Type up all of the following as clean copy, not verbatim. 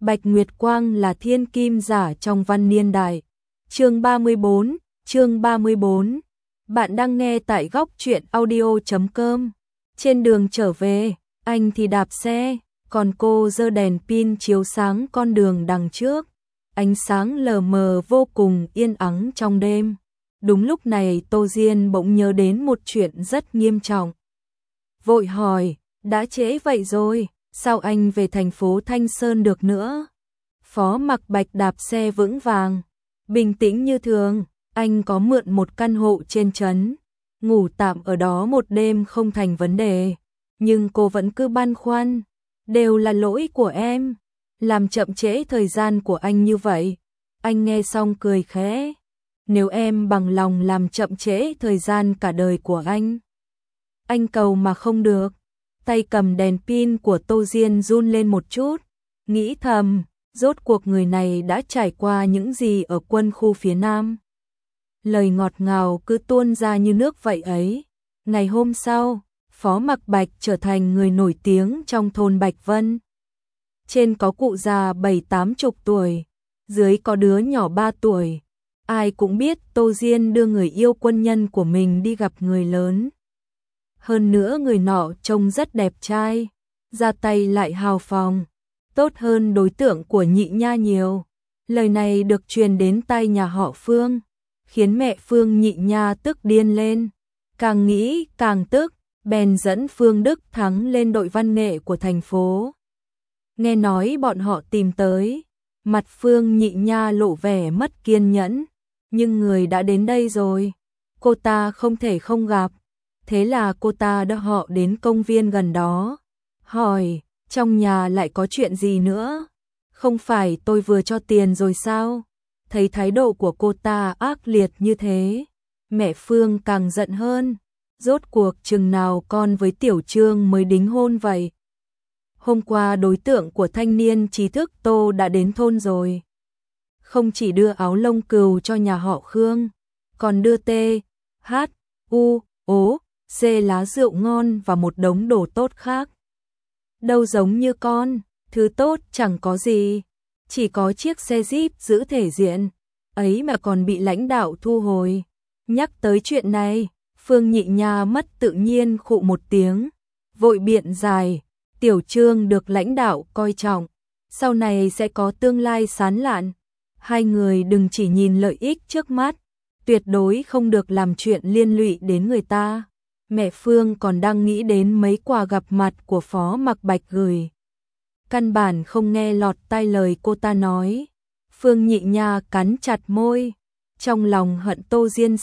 Bạch Nguyệt Quang là thiên kim giả trong văn niên đại. Chương 34. Bạn đang nghe tại góc truyện audio.com. Trên đường trở về, anh thì đạp xe, còn cô giơ đèn pin chiếu sáng con đường đằng trước. Ánh sáng lờ mờ vô cùng yên ắng trong đêm. Đúng lúc này Tô Diên bỗng nhớ đến một chuyện rất nghiêm trọng. Vội hỏi, đã trễ vậy rồi, sao anh về thành phố Thanh Sơn được nữa? Phó Mặc Bạch đạp xe vững vàng, bình tĩnh như thường, anh có mượn một căn hộ trên trấn, ngủ tạm ở đó một đêm không thành vấn đề. Nhưng cô vẫn cứ băn khoăn, đều là lỗi của em, làm chậm trễ thời gian của anh như vậy. Anh nghe xong cười khẽ, nếu em bằng lòng làm chậm trễ thời gian cả đời của anh cầu mà không được. Tay cầm đèn pin của Tô Diên run lên một chút, nghĩ thầm, rốt cuộc người này đã trải qua những gì ở quân khu phía Nam. Lời ngọt ngào cứ tuôn ra như nước vậy ấy. Ngày hôm sau, Phó Mặc Bạch trở thành người nổi tiếng trong thôn Bạch Vân. Trên có cụ già 70-80 tuổi, dưới có đứa nhỏ 3 tuổi. Ai cũng biết Tô Diên đưa người yêu quân nhân của mình đi gặp người lớn. Hơn nữa người nọ trông rất đẹp trai, ra tay lại hào phóng, tốt hơn đối tượng của Nhị Nha nhiều. Lời này được truyền đến tai nhà họ Phương, khiến mẹ Phương Nhị Nha tức điên lên. Càng nghĩ càng tức, bèn dẫn Phương Đức Thắng lên đội văn nghệ của thành phố. Nghe nói bọn họ tìm tới, mặt Phương Nhị Nha lộ vẻ mất kiên nhẫn, nhưng người đã đến đây rồi, cô ta không thể không gặp. Thế là cô ta đưa họ đến công viên gần đó, hỏi, trong nhà lại có chuyện gì nữa? Không phải tôi vừa cho tiền rồi sao? Thấy thái độ của cô ta ác liệt như thế, mẹ Phương càng giận hơn. Rốt cuộc chừng nào con với Tiểu Trương mới đính hôn vậy? Hôm qua đối tượng của thanh niên trí thức Tô đã đến thôn rồi. Không chỉ đưa áo lông cừu cho nhà họ Khương, còn đưa C lá rượu ngon và một đống đồ tốt khác. Đâu giống như con, thứ tốt chẳng có gì, chỉ có chiếc xe Jeep giữ thể diện, ấy mà còn bị lãnh đạo thu hồi. Nhắc tới chuyện này, Phương Nhị Nha mất tự nhiên khụ một tiếng, vội biện giải, Tiểu Trương được lãnh đạo coi trọng, sau này sẽ có tương lai sáng lạn. Hai người đừng chỉ nhìn lợi ích trước mắt, tuyệt đối không được làm chuyện liên lụy đến người ta. Mẹ Phương còn đang nghĩ đến mấy quà gặp mặt của Phó Mặc Bạch gửi. Căn bản không nghe lọt tai lời cô ta nói. Phương Nhị Nha cắn chặt môi, trong lòng hận Tô Diên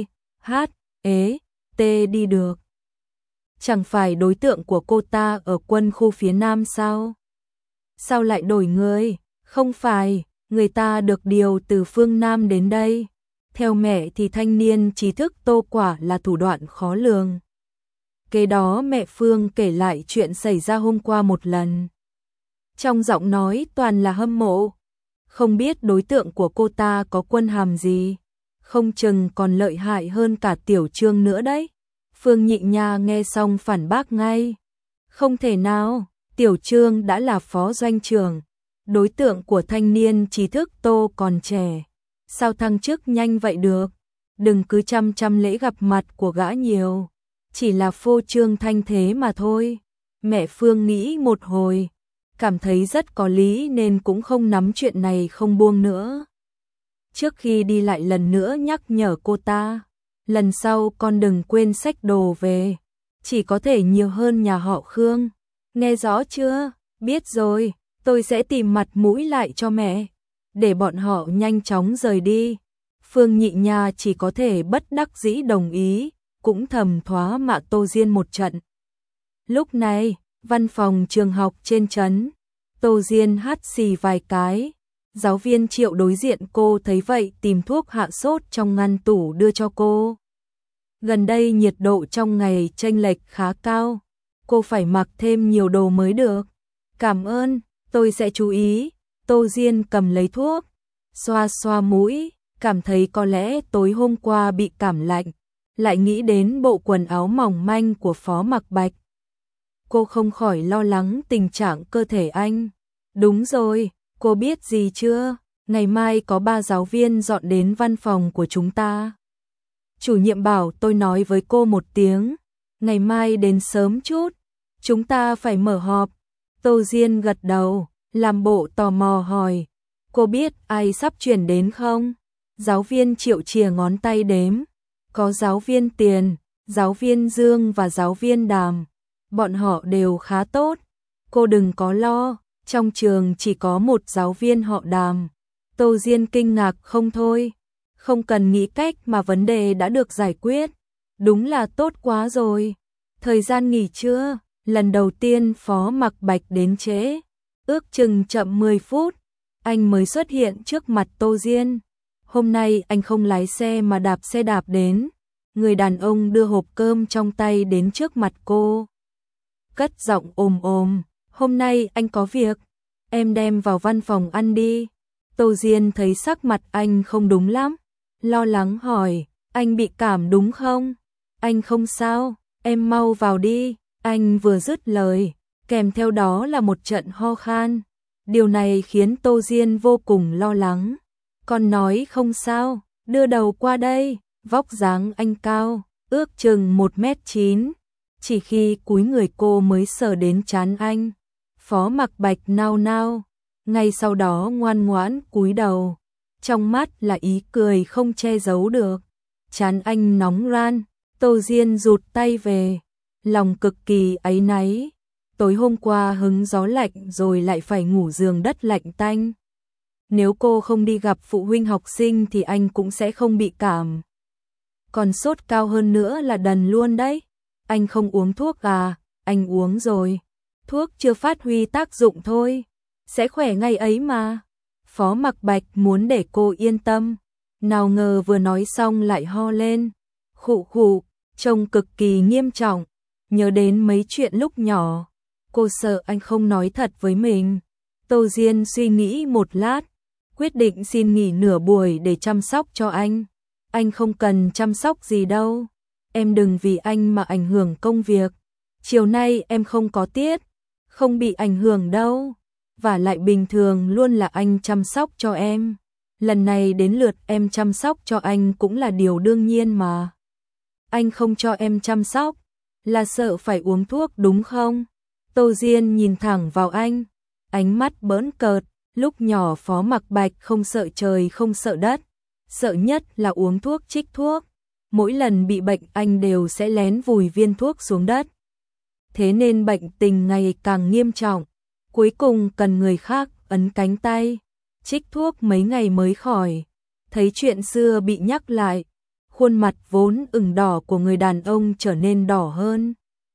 đi được. Chẳng phải đối tượng của cô ta ở quân khu phía Nam sao? Sao lại đổi người? Không phải, người ta được điều từ phương Nam đến đây. Theo mẹ thì thanh niên trí thức Tô quả là thủ đoạn khó lường. Kế đó mẹ Phương kể lại chuyện xảy ra hôm qua một lần. Trong giọng nói toàn là hâm mộ. Không biết đối tượng của cô ta có quân hàm gì, không chừng còn lợi hại hơn cả Tiểu Trương nữa đấy. Phương Nhị Nha nghe xong phản bác ngay. Không thể nào, Tiểu Trương đã là phó doanh trưởng, đối tượng của thanh niên trí thức Tô còn trẻ. Sao thăng chức nhanh vậy được? Đừng cứ chăm lễ gặp mặt của gã nhiều, chỉ là phô trương thanh thế mà thôi. Mẹ Phương nghĩ một hồi, cảm thấy rất có lý nên cũng không nắm chuyện này không buông nữa. Trước khi đi lại lần nữa nhắc nhở cô ta, lần sau con đừng quên xách đồ về, chỉ có thể nhiều hơn nhà họ Khương. Nghe rõ chưa? Biết rồi, tôi sẽ tìm mặt mũi lại cho mẹ, để bọn họ nhanh chóng rời đi. Phương Nhị Nha chỉ có thể bất đắc dĩ đồng ý, cũng thầm thoá mạ Tô Diên một trận. Lúc này, văn phòng trường học trên trấn, Tô Diên hắt xì vài cái. Giáo viên Triệu đối diện cô thấy vậy tìm thuốc hạ sốt trong ngăn tủ đưa cho cô. Gần đây nhiệt độ trong ngày chênh lệch khá cao, cô phải mặc thêm nhiều đồ mới được. Cảm ơn, tôi sẽ chú ý. Tô Diên cầm lấy thuốc, xoa xoa mũi, cảm thấy có lẽ tối hôm qua bị cảm lạnh, lại nghĩ đến bộ quần áo mỏng manh của Phó Mặc Bạch. Cô không khỏi lo lắng tình trạng cơ thể anh. Đúng rồi, Cô biết gì chưa? Ngày mai có 3 giáo viên dọn đến văn phòng của chúng ta. Chủ nhiệm bảo tôi nói với cô một tiếng, ngày mai đến sớm chút, chúng ta phải mở họp. Tô Diên gật đầu, làm bộ tò mò hỏi, cô biết ai sắp chuyển đến không? Giáo viên Triệu chìa ngón tay đếm, có giáo viên Tiền, giáo viên Dương và giáo viên Đàm. Bọn họ đều khá tốt, cô đừng có lo, trong trường chỉ có một giáo viên họ Đàm. Tô Diên kinh ngạc không thôi, không cần nghĩ cách mà vấn đề đã được giải quyết, đúng là tốt quá rồi. Thời gian nghỉ trưa, lần đầu tiên Phó Mặc Bạch đến trễ, ước chừng chậm 10 phút, anh mới xuất hiện trước mặt Tô Diên. Hôm nay anh không lái xe mà đạp xe đạp đến. Người đàn ông đưa hộp cơm trong tay đến trước mặt cô, cất giọng ồm ồm, hôm nay anh có việc, em đem vào văn phòng ăn đi. Tô Diên thấy sắc mặt anh không đúng lắm, lo lắng hỏi, anh bị cảm đúng không? Anh không sao, em mau vào đi. Anh vừa dứt lời, kèm theo đó là một trận ho khan. Điều này khiến Tô Diên vô cùng lo lắng. Còn nói không sao, đưa đầu qua đây. Vóc dáng anh cao, ước chừng 1m9. Chỉ khi cúi người cô mới sờ đến trán anh. Phó Mặc Bạch nao nao, ngay sau đó ngoan ngoãn cúi đầu. Trong mắt là ý cười không che giấu được. Trán anh nóng ran, Tô Diên rụt tay về, lòng cực kỳ áy náy. Tối hôm qua hứng gió lạnh rồi lại phải ngủ giường đất lạnh tanh. Nếu cô không đi gặp phụ huynh học sinh thì anh cũng sẽ không bị cảm. Còn sốt cao hơn nữa là đần luôn đấy. Anh không uống thuốc à? Anh uống rồi. Thuốc chưa phát huy tác dụng thôi. Sẽ khỏe ngay ấy mà. Phó Mặc Bạch muốn để cô yên tâm. Nào ngờ vừa nói xong lại ho lên. Khụ khụ, trông cực kỳ nghiêm trọng. Nhớ đến mấy chuyện lúc nhỏ. Cô sợ anh không nói thật với mình. Tô Diên suy nghĩ một lát, quyết định xin nghỉ nửa buổi để chăm sóc cho anh. Anh không cần chăm sóc gì đâu. Em đừng vì anh mà ảnh hưởng công việc. Chiều nay em không có tiết, không bị ảnh hưởng đâu. Và lại bình thường luôn là anh chăm sóc cho em. Lần này đến lượt em chăm sóc cho anh cũng là điều đương nhiên mà. Anh không cho em chăm sóc, là sợ phải uống thuốc đúng không? Tô Diên nhìn thẳng vào anh, ánh mắt bỡn cợt. Lúc nhỏ Phó Mặc Bạch không sợ trời không sợ đất, sợ nhất là uống thuốc trích thuốc. Mỗi lần bị bệnh anh đều sẽ lén vùi viên thuốc xuống đất. Thế nên bệnh tình ngày càng nghiêm trọng, cuối cùng cần người khác ấn cánh tay, trích thuốc mấy ngày mới khỏi. Thấy chuyện xưa bị nhắc lại, khuôn mặt vốn ửng đỏ của người đàn ông trở nên đỏ hơn.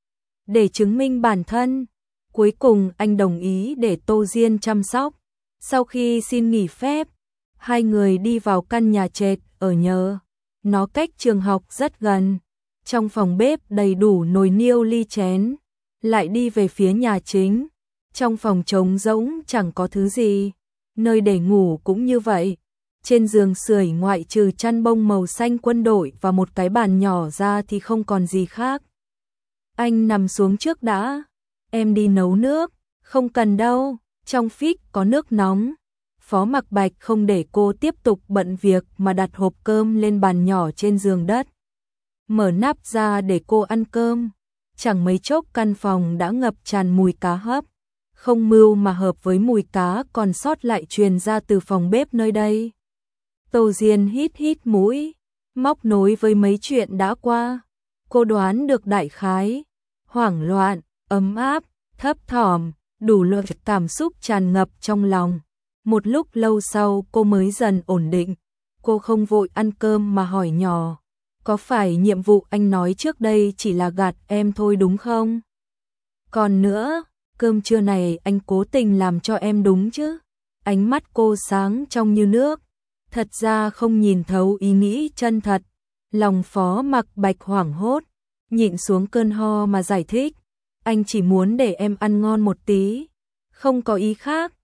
Để chứng minh bản thân, cuối cùng anh đồng ý để Tô Diên chăm sóc. Sau khi xin nghỉ phép, hai người đi vào căn nhà trệt ở nhờ. Nó cách trường học rất gần. Trong phòng bếp đầy đủ nồi niêu ly chén. Lại đi về phía nhà chính. Trong phòng trống rỗng chẳng có thứ gì. Nơi để ngủ cũng như vậy. Trên giường sưởi ngoại trừ chăn bông màu xanh quân đội và một cái bàn nhỏ ra thì không còn gì khác. Anh nằm xuống trước đã. Em đi nấu nước. Không cần đâu, trong phích có nước nóng. Phó Mặc Bạch không để cô tiếp tục bận việc mà đặt hộp cơm lên bàn nhỏ trên giường đất. Mở nắp ra để cô ăn cơm. Chẳng mấy chốc căn phòng đã ngập tràn mùi cá hấp. Không mưu mà hợp với mùi cá còn sót lại truyền ra từ phòng bếp nơi đây. Tô Diên hít hít mũi, móc nối với mấy chuyện đã qua. Cô đoán được đại khái, hoảng loạn, ấm áp, thấp thỏm, đủ loại cảm xúc tràn ngập trong lòng. Một lúc lâu sau cô mới dần ổn định. Cô không vội ăn cơm mà hỏi nhỏ, có phải nhiệm vụ anh nói trước đây chỉ là gạt em thôi đúng không? Còn nữa, cơm trưa này anh cố tình làm cho em đúng chứ? Ánh mắt cô sáng trong như nước. Thật ra không nhìn thấu ý nghĩ chân thật. Lòng Phó Mặc Bạch hoảng hốt, nhịn xuống cơn ho mà giải thích. Anh chỉ muốn để em ăn ngon một tí, không có ý khác.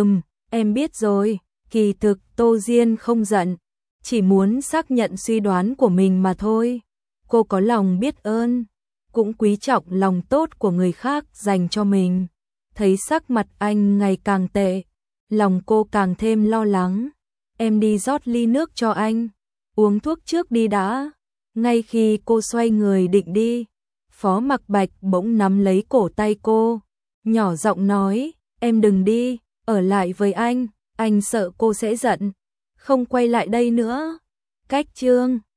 Em biết rồi. Kỳ thực Tô Diên không giận, chỉ muốn xác nhận suy đoán của mình mà thôi. Cô có lòng biết ơn, cũng quý trọng lòng tốt của người khác dành cho mình. Thấy sắc mặt anh ngày càng tệ, lòng cô càng thêm lo lắng. Em đi rót ly nước cho anh, uống thuốc trước đi đã. Ngay khi cô xoay người định đi, Phó Mặc Bạch bỗng nắm lấy cổ tay cô, nhỏ giọng nói, em đừng đi, ở lại với anh sợ cô sẽ giận, không quay lại đây nữa. Cách chương